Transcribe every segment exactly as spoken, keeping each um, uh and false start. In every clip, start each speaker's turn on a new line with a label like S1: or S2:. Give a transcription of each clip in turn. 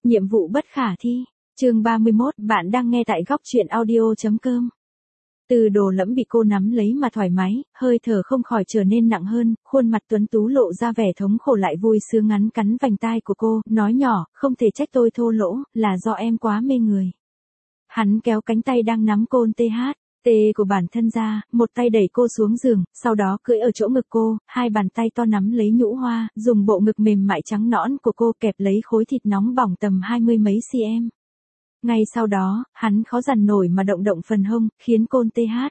S1: Nhiệm vụ bất khả thi. Chương ba mươi mốt, bạn đang nghe tại góc truyện audio chấm com. Từ Đồ Lẫm bị cô nắm lấy mà thoải mái, hơi thở không khỏi trở nên nặng hơn, khuôn mặt tuấn tú lộ ra vẻ thống khổ lại vui sướng ngắn cắn vành tai của cô, nói nhỏ, không thể trách tôi thô lỗ, là do em quá mê người. Hắn kéo cánh tay đang nắm côn tê hát, tê của bản thân ra, một tay đẩy cô xuống giường, sau đó cưỡi ở chỗ ngực cô, hai bàn tay to nắm lấy nhũ hoa, dùng bộ ngực mềm mại trắng nõn của cô kẹp lấy khối thịt nóng bỏng tầm hai mươi mấy cm. Ngay sau đó, hắn khó dằn nổi mà động động phần hông, khiến côn tê hát.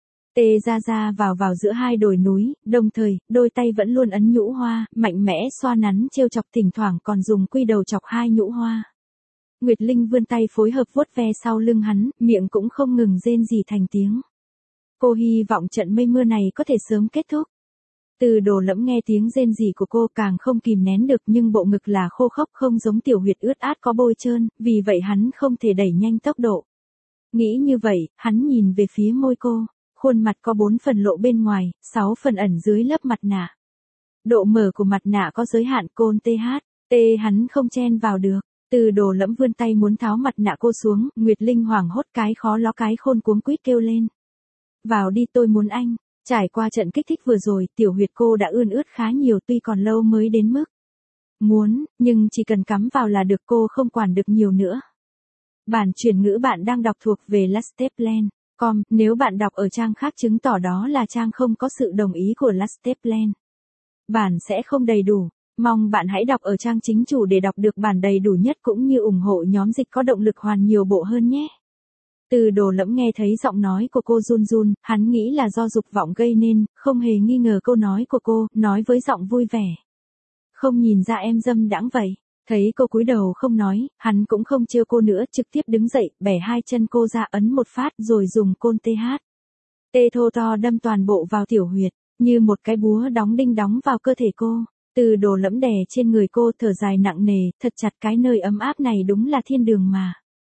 S1: Tê ra ra vào vào giữa hai đồi núi, đồng thời, đôi tay vẫn luôn ấn nhũ hoa, mạnh mẽ xoa nắn trêu chọc thỉnh thoảng còn dùng quy đầu chọc hai nhũ hoa. Nguyệt Linh vươn tay phối hợp vuốt ve sau lưng hắn, miệng cũng không ngừng rên rỉ thành tiếng. Cô hy vọng trận mây mưa này có thể sớm kết thúc. Từ Đồ Lẫm nghe tiếng rên rỉ của cô càng không kìm nén được, nhưng bộ ngực là khô khốc không giống tiểu huyệt ướt át có bôi trơn, vì vậy hắn không thể đẩy nhanh tốc độ. Nghĩ như vậy, hắn nhìn về phía môi cô, khuôn mặt có bốn phần lộ bên ngoài, sáu phần ẩn dưới lớp mặt nạ. Độ mở của mặt nạ có giới hạn, côn tê hát, tê hắn không chen vào được. Từ Đồ Lẫm vươn tay muốn tháo mặt nạ cô xuống, Nguyệt Linh hoảng hốt cái khó ló cái khôn cuống quýt kêu lên. Vào đi, tôi muốn anh. Trải qua trận kích thích vừa rồi, tiểu huyệt cô đã ươn ướt khá nhiều, tuy còn lâu mới đến mức muốn, nhưng chỉ cần cắm vào là được, cô không quản được nhiều nữa. Bản chuyển ngữ bạn đang đọc thuộc về lasteplan chấm com, nếu bạn đọc ở trang khác chứng tỏ đó là trang không có sự đồng ý của Lasteplan. Bản sẽ không đầy đủ. Mong bạn hãy đọc ở trang chính chủ để đọc được bản đầy đủ nhất cũng như ủng hộ nhóm dịch có động lực hoàn nhiều bộ hơn nhé. Từ Đồ Lẫm nghe thấy giọng nói của cô run run, hắn nghĩ là do dục vọng gây nên, không hề nghi ngờ câu nói của cô, nói với giọng vui vẻ. Không nhìn ra em dâm đãng vậy. Thấy cô cúi đầu không nói, hắn cũng không trêu cô nữa, trực tiếp đứng dậy, bẻ hai chân cô ra ấn một phát rồi dùng côn tê hát. Tê thô to đâm toàn bộ vào tiểu huyệt, như một cái búa đóng đinh đóng vào cơ thể cô. Từ Đồ Lẫm đè trên người cô thở dài nặng nề, thật chặt, cái nơi ấm áp này đúng là thiên đường mà.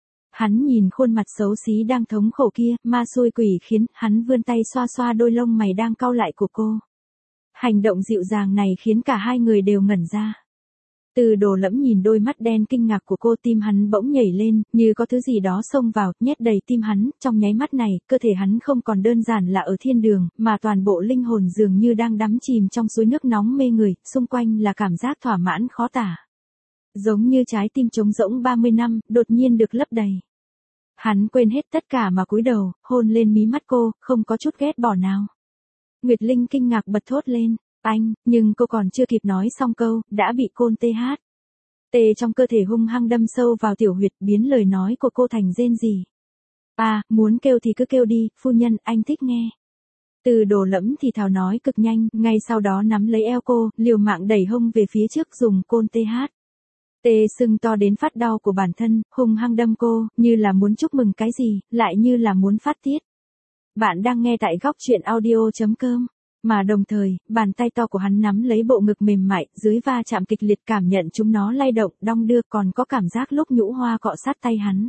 S1: Hắn nhìn khuôn mặt xấu xí đang thống khổ kia, ma xui quỷ khiến, hắn vươn tay xoa xoa đôi lông mày đang cau lại của cô. Hành động dịu dàng này khiến cả hai người đều ngẩn ra. Từ Đồ Lẫm nhìn đôi mắt đen kinh ngạc của cô, tim hắn bỗng nhảy lên, như có thứ gì đó xông vào, nhét đầy tim hắn, trong nháy mắt này, cơ thể hắn không còn đơn giản là ở thiên đường, mà toàn bộ linh hồn dường như đang đắm chìm trong suối nước nóng mê người, xung quanh là cảm giác thỏa mãn khó tả. Giống như trái tim trống rỗng ba mươi năm, đột nhiên được lấp đầy. Hắn quên hết tất cả mà cúi đầu, hôn lên mí mắt cô, không có chút ghét bỏ nào. Nguyệt Linh kinh ngạc bật thốt lên. Anh, nhưng cô còn chưa kịp nói xong câu, đã bị côn tê hát. Tê trong cơ thể hung hăng đâm sâu vào tiểu huyệt, biến lời nói của cô thành rên rỉ. À, muốn kêu thì cứ kêu đi, phu nhân, anh thích nghe. Từ Đồ Lẫm thì thào nói cực nhanh, ngay sau đó nắm lấy eo cô, liều mạng đẩy hông về phía trước dùng côn tê hát. Tê sưng to đến phát đau của bản thân, hung hăng đâm cô, như là muốn chúc mừng cái gì, lại như là muốn phát tiết. Bạn đang nghe tại góc truyện audio chấm com. Mà đồng thời, bàn tay to của hắn nắm lấy bộ ngực mềm mại, dưới va chạm kịch liệt cảm nhận chúng nó lay động, đong đưa, còn có cảm giác lúc nhũ hoa cọ sát tay hắn.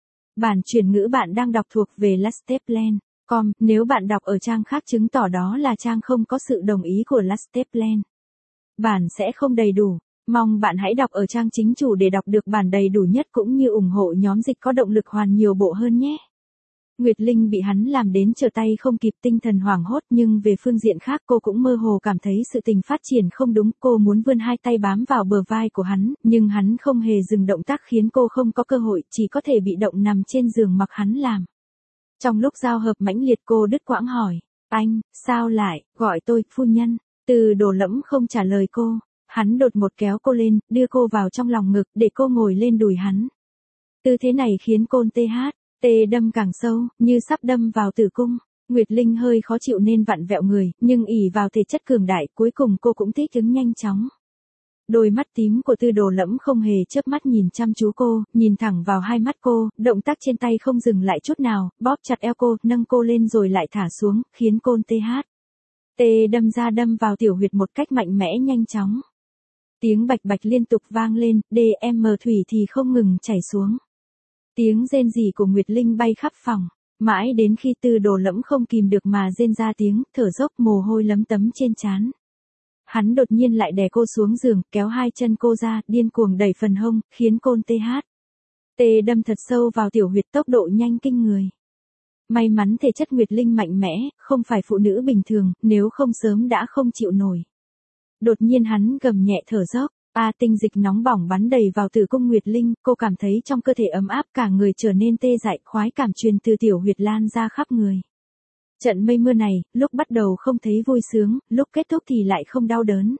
S1: Bản chuyển ngữ bạn đang đọc thuộc về Lasteplan chấm com, nếu bạn đọc ở trang khác chứng tỏ đó là trang không có sự đồng ý của Lasteplan. Bản sẽ không đầy đủ. Mong bạn hãy đọc ở trang chính chủ để đọc được bản đầy đủ nhất cũng như ủng hộ nhóm dịch có động lực hoàn nhiều bộ hơn nhé. Nguyệt Linh bị hắn làm đến trở tay không kịp, tinh thần hoảng hốt, nhưng về phương diện khác cô cũng mơ hồ cảm thấy sự tình phát triển không đúng, cô muốn vươn hai tay bám vào bờ vai của hắn, nhưng hắn không hề dừng động tác khiến cô không có cơ hội, chỉ có thể bị động nằm trên giường mặc hắn làm. Trong lúc giao hợp mãnh liệt cô đứt quãng hỏi, anh, sao lại, gọi tôi, phu nhân. Từ Đồ Lẫm không trả lời cô, hắn đột ngột kéo cô lên, đưa cô vào trong lòng ngực, để cô ngồi lên đùi hắn. Tư thế này khiến côn tê hát. Tê đâm càng sâu, như sắp đâm vào tử cung. Nguyệt Linh hơi khó chịu nên vặn vẹo người, nhưng ỷ vào thể chất cường đại, cuối cùng cô cũng thích ứng nhanh chóng. Đôi mắt tím của Từ Đồ Lẫm không hề chớp mắt nhìn chăm chú cô, nhìn thẳng vào hai mắt cô, động tác trên tay không dừng lại chút nào, bóp chặt eo cô, nâng cô lên rồi lại thả xuống, khiến côn tê hát. Tê đâm ra đâm vào tiểu huyệt một cách mạnh mẽ nhanh chóng. Tiếng bạch bạch liên tục vang lên, đê em thủy thì không ngừng chảy xuống. Tiếng rên rỉ của Nguyệt Linh bay khắp phòng, mãi đến khi Từ Đồ Lẫm không kìm được mà rên ra tiếng, thở dốc, mồ hôi lấm tấm trên trán. Hắn đột nhiên lại đè cô xuống giường, kéo hai chân cô ra, điên cuồng đẩy phần hông, khiến côn tê hát. Tê đâm thật sâu vào tiểu huyệt, tốc độ nhanh kinh người. May mắn thể chất Nguyệt Linh mạnh mẽ, không phải phụ nữ bình thường, nếu không sớm đã không chịu nổi. Đột nhiên hắn gầm nhẹ thở dốc, a tinh dịch nóng bỏng bắn đầy vào tử cung Nguyệt Linh, cô cảm thấy trong cơ thể ấm áp, cả người trở nên tê dại, khoái cảm truyền từ tiểu huyệt lan ra khắp người. Trận mây mưa này, lúc bắt đầu không thấy vui sướng, lúc kết thúc thì lại không đau đớn.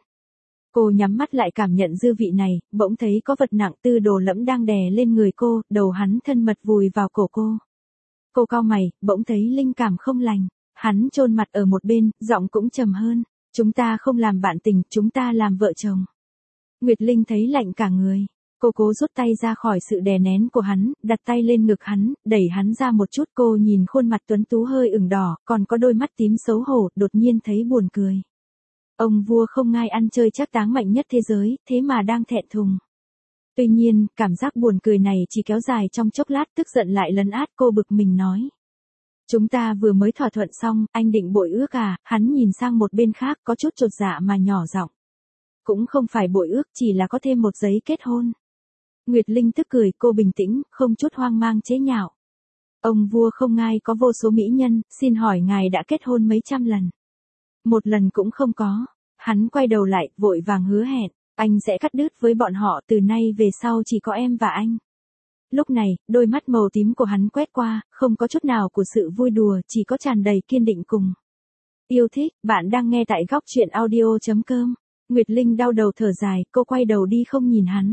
S1: Cô nhắm mắt lại cảm nhận dư vị này, bỗng thấy có vật nặng Tư Đồ Lẫm đang đè lên người cô, đầu hắn thân mật vùi vào cổ cô. Cô cau mày, bỗng thấy linh cảm không lành, hắn chôn mặt ở một bên, giọng cũng trầm hơn, chúng ta không làm bạn tình, chúng ta làm vợ chồng. Nguyệt Linh thấy lạnh cả người, cô cố rút tay ra khỏi sự đè nén của hắn, đặt tay lên ngực hắn, đẩy hắn ra một chút. Cô nhìn khuôn mặt tuấn tú hơi ửng đỏ, còn có đôi mắt tím xấu hổ, đột nhiên thấy buồn cười. Ông vua không ngai ăn chơi trác táng mạnh nhất thế giới, thế mà đang thẹn thùng. Tuy nhiên, cảm giác buồn cười này chỉ kéo dài trong chốc lát, tức giận lại lấn át. Cô bực mình nói. Chúng ta vừa mới thỏa thuận xong, anh định bội ước à? Hắn nhìn sang một bên khác, có chút chột dạ mà nhỏ giọng. Cũng không phải bội ước, chỉ là có thêm một giấy kết hôn. Nguyệt Linh tức cười, cô bình tĩnh, không chút hoang mang chế nhạo. Ông vua không ngai có vô số mỹ nhân, xin hỏi ngài đã kết hôn mấy trăm lần? Một lần cũng không có. Hắn quay đầu lại, vội vàng hứa hẹn, anh sẽ cắt đứt với bọn họ, từ nay về sau chỉ có em và anh. Lúc này, đôi mắt màu tím của hắn quét qua, không có chút nào của sự vui đùa, chỉ có tràn đầy kiên định cùng yêu thích. Bạn đang nghe tại góc truyện audio chấm com. Nguyệt Linh đau đầu thở dài, cô quay đầu đi không nhìn hắn.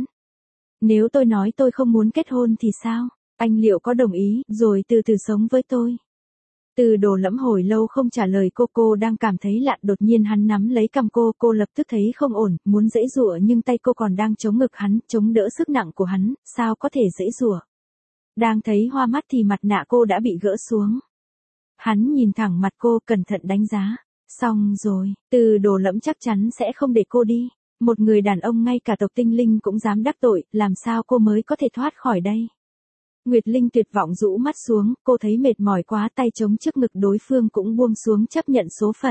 S1: Nếu tôi nói tôi không muốn kết hôn thì sao? Anh liệu có đồng ý, rồi từ từ sống với tôi? Từ Đồ Lẫm hồi lâu không trả lời cô, cô đang cảm thấy lạ, đột nhiên hắn nắm lấy cằm cô, cô lập tức thấy không ổn, muốn giãy giụa nhưng tay cô còn đang chống ngực hắn, chống đỡ sức nặng của hắn, sao có thể giãy giụa? Đang thấy hoa mắt thì mặt nạ cô đã bị gỡ xuống. Hắn nhìn thẳng mặt cô, cẩn thận đánh giá. Xong rồi, Từ Đồ Lẫm chắc chắn sẽ không để cô đi. Một người đàn ông ngay cả tộc tinh linh cũng dám đắc tội, làm sao cô mới có thể thoát khỏi đây? Nguyệt Linh tuyệt vọng rũ mắt xuống, cô thấy mệt mỏi quá, tay chống trước ngực đối phương cũng buông xuống chấp nhận số phận.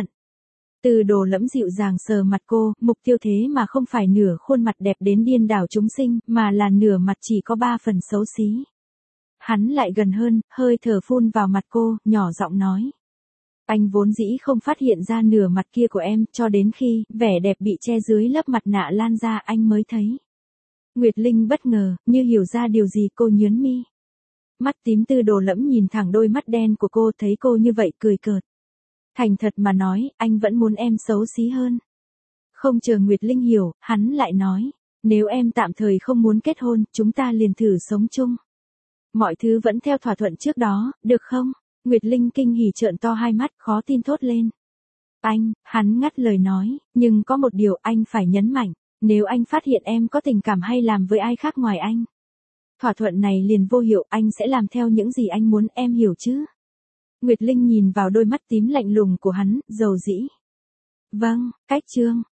S1: Từ Đồ Lẫm dịu dàng sờ mặt cô, mục tiêu thế mà không phải nửa khuôn mặt đẹp đến điên đảo chúng sinh, mà là nửa mặt chỉ có ba phần xấu xí. Hắn lại gần hơn, hơi thở phun vào mặt cô, nhỏ giọng nói. Anh vốn dĩ không phát hiện ra nửa mặt kia của em, cho đến khi vẻ đẹp bị che dưới lớp mặt nạ lan ra anh mới thấy. Nguyệt Linh bất ngờ, như hiểu ra điều gì, cô nhướng mi. Mắt tím Tư Đồ Lẫm nhìn thẳng đôi mắt đen của cô, thấy cô như vậy cười cợt. Thành thật mà nói, anh vẫn muốn em xấu xí hơn. Không chờ Nguyệt Linh hiểu, hắn lại nói, nếu em tạm thời không muốn kết hôn, chúng ta liền thử sống chung. Mọi thứ vẫn theo thỏa thuận trước đó, được không? Nguyệt Linh kinh hỉ trợn to hai mắt, khó tin thốt lên. Anh, hắn ngắt lời nói, nhưng có một điều anh phải nhấn mạnh, nếu anh phát hiện em có tình cảm hay làm với ai khác ngoài anh. Thỏa thuận này liền vô hiệu, anh sẽ làm theo những gì anh muốn, em hiểu chứ? Nguyệt Linh nhìn vào đôi mắt tím lạnh lùng của hắn, dầu dĩ. Vâng, cách chương.